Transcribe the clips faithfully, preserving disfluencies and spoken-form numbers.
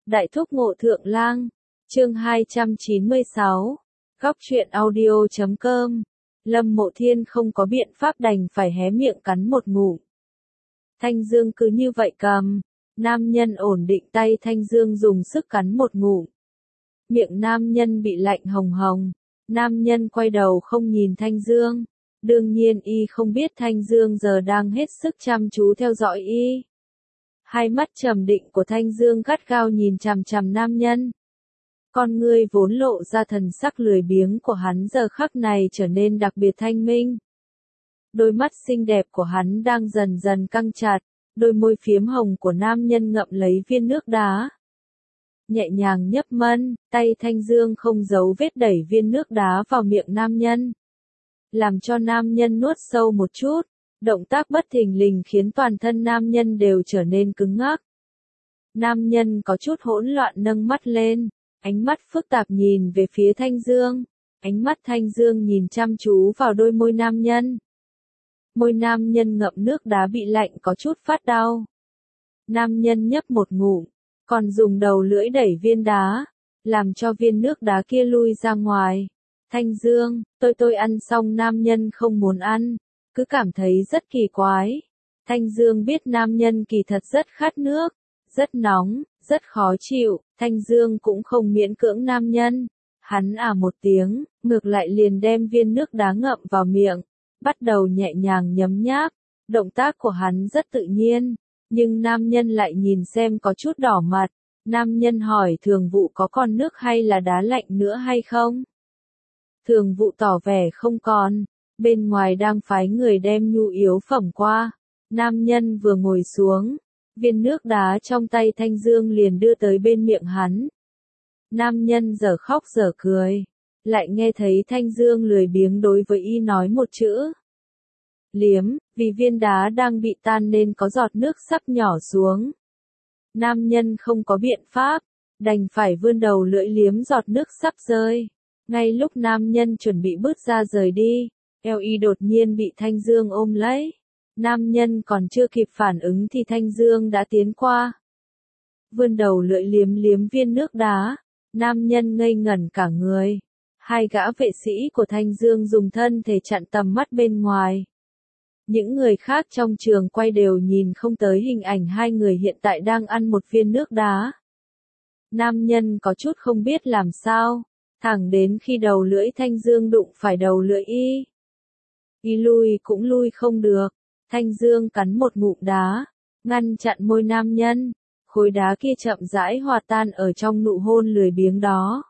Đại thúc ngộ thượng lang, chương hai trăm chín mươi sáu, góc truyện audio chấm com. Lâm Mộ Thiên không có biện pháp đành phải hé miệng cắn một ngụm. Thanh Dương cứ như vậy cầm, nam nhân ổn định tay Thanh Dương dùng sức cắn một ngụm. Miệng nam nhân bị lạnh hồng hồng, nam nhân quay đầu không nhìn Thanh Dương. Đương nhiên y không biết Thanh Dương giờ đang hết sức chăm chú theo dõi y. Hai mắt trầm định của Thanh Dương gắt gao nhìn chằm chằm nam nhân. Con ngươi vốn lộ ra thần sắc lười biếng của hắn giờ khắc này trở nên đặc biệt thanh minh. Đôi mắt xinh đẹp của hắn đang dần dần căng chặt, đôi môi phiếm hồng của nam nhân ngậm lấy viên nước đá. Nhẹ nhàng nhấp mân, tay Thanh Dương không giấu vết đẩy viên nước đá vào miệng nam nhân. Làm cho nam nhân nuốt sâu một chút, động tác bất thình lình khiến toàn thân nam nhân đều trở nên cứng ngắc. Nam nhân có chút hỗn loạn nâng mắt lên, ánh mắt phức tạp nhìn về phía Thanh Dương. Ánh mắt Thanh Dương nhìn chăm chú vào đôi môi nam nhân. Môi nam nhân ngậm nước đá bị lạnh có chút phát đau. Nam nhân nhấp một ngụm, còn dùng đầu lưỡi đẩy viên đá, làm cho viên nước đá kia lui ra ngoài. Thanh Dương, tôi tôi ăn xong nam nhân không muốn ăn, cứ cảm thấy rất kỳ quái. Thanh Dương biết nam nhân kỳ thật rất khát nước, rất nóng, rất khó chịu, Thanh Dương cũng không miễn cưỡng nam nhân. Hắn à một tiếng, ngược lại liền đem viên nước đá ngậm vào miệng, bắt đầu nhẹ nhàng nhấm nháp. Động tác của hắn rất tự nhiên, nhưng nam nhân lại nhìn xem có chút đỏ mặt. Nam nhân hỏi Thường Vụ có còn nước hay là đá lạnh nữa hay không? Thường Vụ tỏ vẻ không còn, bên ngoài đang phái người đem nhu yếu phẩm qua. Nam nhân vừa ngồi xuống, viên nước đá trong tay Thanh Dương liền đưa tới bên miệng hắn. Nam nhân dở khóc dở cười, lại nghe thấy Thanh Dương lười biếng đối với y nói một chữ. Liếm, vì viên đá đang bị tan nên có giọt nước sắp nhỏ xuống. Nam nhân không có biện pháp, đành phải vươn đầu lưỡi liếm giọt nước sắp rơi. Ngay lúc nam nhân chuẩn bị bước ra rời đi, eo y đột nhiên bị Thanh Dương ôm lấy. Nam nhân còn chưa kịp phản ứng thì Thanh Dương đã tiến qua. Vươn đầu lưỡi liếm liếm viên nước đá, nam nhân ngây ngẩn cả người. Hai gã vệ sĩ của Thanh Dương dùng thân thể chặn tầm mắt bên ngoài. Những người khác trong trường quay đều nhìn không tới hình ảnh hai người hiện tại đang ăn một viên nước đá. Nam nhân có chút không biết làm sao, thẳng đến khi đầu lưỡi Thanh Dương đụng phải đầu lưỡi y. Y lui cũng lui không được, Thanh Dương cắn một ngụm đá, ngăn chặn môi nam nhân, khối đá kia chậm rãi hòa tan ở trong nụ hôn lười biếng đó.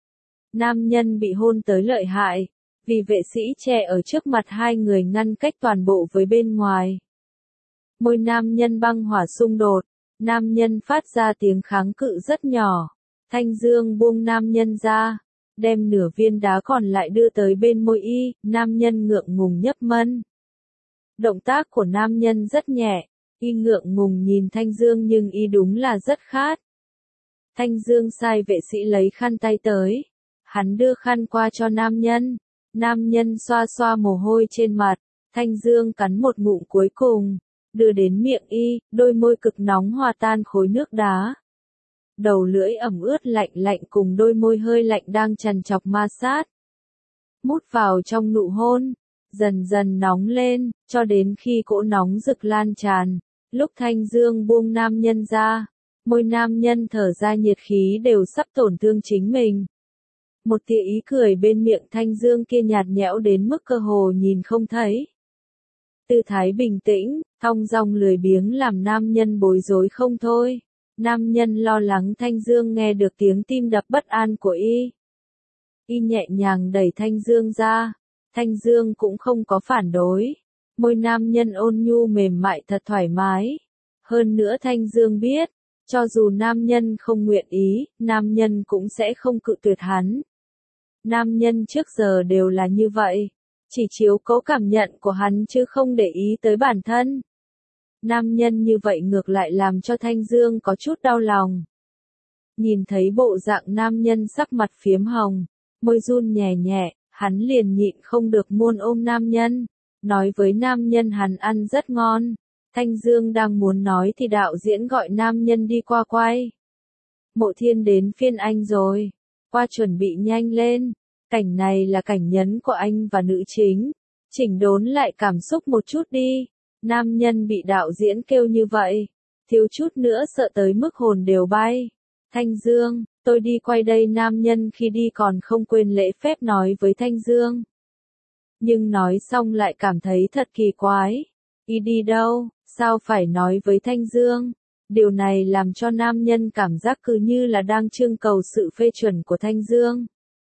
Nam nhân bị hôn tới lợi hại, vì vệ sĩ trẻ ở trước mặt hai người ngăn cách toàn bộ với bên ngoài. Môi nam nhân băng hỏa xung đột, nam nhân phát ra tiếng kháng cự rất nhỏ. Thanh Dương buông nam nhân ra, đem nửa viên đá còn lại đưa tới bên môi y, nam nhân ngượng ngùng nhấp mân. Động tác của nam nhân rất nhẹ, y ngượng ngùng nhìn Thanh Dương nhưng y đúng là rất khát. Thanh Dương sai vệ sĩ lấy khăn tay tới, hắn đưa khăn qua cho nam nhân, nam nhân xoa xoa mồ hôi trên mặt, Thanh Dương cắn một ngụm cuối cùng, đưa đến miệng y, đôi môi cực nóng hòa tan khối nước đá. Đầu lưỡi ẩm ướt lạnh lạnh cùng đôi môi hơi lạnh đang trằn trọc ma sát. Mút vào trong nụ hôn, dần dần nóng lên, cho đến khi cỗ nóng rực lan tràn. Lúc Thanh Dương buông nam nhân ra, môi nam nhân thở ra nhiệt khí đều sắp tổn thương chính mình. Một tia ý cười bên miệng Thanh Dương kia nhạt nhẽo đến mức cơ hồ nhìn không thấy. Tư thái bình tĩnh, thong dong lười biếng làm nam nhân bối rối không thôi. Nam nhân lo lắng Thanh Dương nghe được tiếng tim đập bất an của y. Y nhẹ nhàng đẩy Thanh Dương ra, Thanh Dương cũng không có phản đối. Môi nam nhân ôn nhu mềm mại thật thoải mái. Hơn nữa Thanh Dương biết, cho dù nam nhân không nguyện ý, nam nhân cũng sẽ không cự tuyệt hắn. Nam nhân trước giờ đều là như vậy, chỉ chiếu cố cảm nhận của hắn chứ không để ý tới bản thân. Nam nhân như vậy ngược lại làm cho Thanh Dương có chút đau lòng. Nhìn thấy bộ dạng nam nhân sắc mặt phiếm hồng, môi run nhẹ nhẹ, hắn liền nhịn không được muốn ôm nam nhân, nói với nam nhân hắn ăn rất ngon. Thanh Dương đang muốn nói thì đạo diễn gọi nam nhân đi qua quay. Mộ Thiên đến phiên anh rồi. Qua chuẩn bị nhanh lên. Cảnh này là cảnh nhấn của anh và nữ chính. Chỉnh đốn lại cảm xúc một chút đi. Nam nhân bị đạo diễn kêu như vậy. Thiếu chút nữa sợ tới mức hồn đều bay. Thanh Dương, tôi đi quay đây. Nam nhân khi đi còn không quên lễ phép nói với Thanh Dương. Nhưng nói xong lại cảm thấy thật kỳ quái. Y đi đâu, sao phải nói với Thanh Dương? Điều này làm cho nam nhân cảm giác cứ như là đang trưng cầu sự phê chuẩn của Thanh Dương.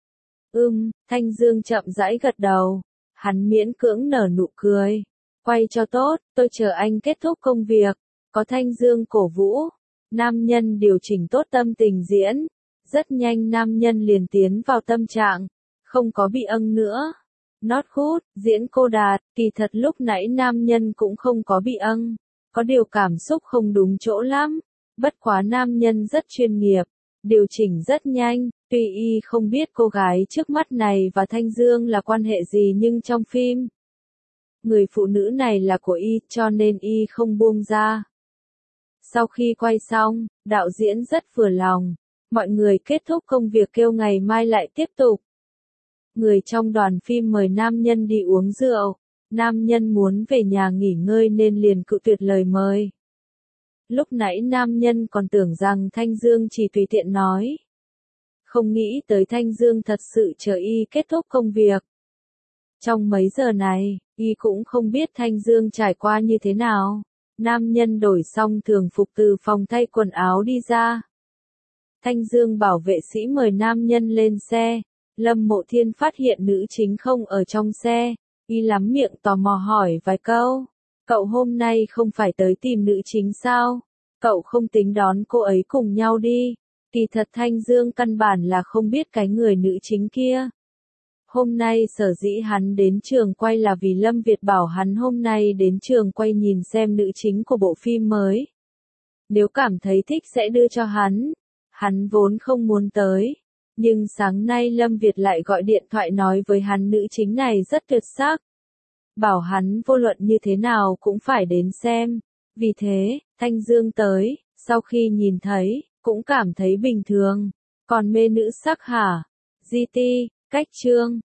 Ừm, Thanh Dương chậm rãi gật đầu. Hắn miễn cưỡng nở nụ cười. Quay cho tốt, tôi chờ anh kết thúc công việc. Có Thanh Dương cổ vũ. Nam nhân điều chỉnh tốt tâm tình diễn. Rất nhanh nam nhân liền tiến vào tâm trạng. Không có bị âng nữa. Not good, diễn cô Đạt, kỳ thật lúc nãy nam nhân cũng không có bị âng. Có điều cảm xúc không đúng chỗ lắm. Bất quá nam nhân rất chuyên nghiệp. Điều chỉnh rất nhanh. Tuy y không biết cô gái trước mắt này và Thanh Dương là quan hệ gì nhưng trong phim, người phụ nữ này là của y cho nên y không buông ra. Sau khi quay xong, đạo diễn rất vừa lòng. Mọi người kết thúc công việc kêu ngày mai lại tiếp tục. Người trong đoàn phim mời nam nhân đi uống rượu. Nam nhân muốn về nhà nghỉ ngơi nên liền cự tuyệt lời mời. Lúc nãy nam nhân còn tưởng rằng Thanh Dương chỉ tùy tiện nói. Không nghĩ tới Thanh Dương thật sự chờ y kết thúc công việc. Trong mấy giờ này, y cũng không biết Thanh Dương trải qua như thế nào. Nam nhân đổi xong thường phục từ phòng thay quần áo đi ra. Thanh Dương bảo vệ sĩ mời nam nhân lên xe. Lâm Mộ Thiên phát hiện nữ chính không ở trong xe. Y lắm miệng tò mò hỏi vài câu. Cậu hôm nay không phải tới tìm nữ chính sao? Cậu không tính đón cô ấy cùng nhau đi. Kỳ thật Thanh Dương căn bản là không biết cái người nữ chính kia. Hôm nay sở dĩ hắn đến trường quay là vì Lâm Việt bảo hắn hôm nay đến trường quay nhìn xem nữ chính của bộ phim mới. Nếu cảm thấy thích sẽ đưa cho hắn. Hắn vốn không muốn tới. Nhưng sáng nay Lâm Việt lại gọi điện thoại nói với hắn nữ chính này rất tuyệt sắc. Bảo hắn vô luận như thế nào cũng phải đến xem. Vì thế, Thanh Dương tới, sau khi nhìn thấy, cũng cảm thấy bình thường. Còn mê nữ sắc hả? giê tê, cách chương.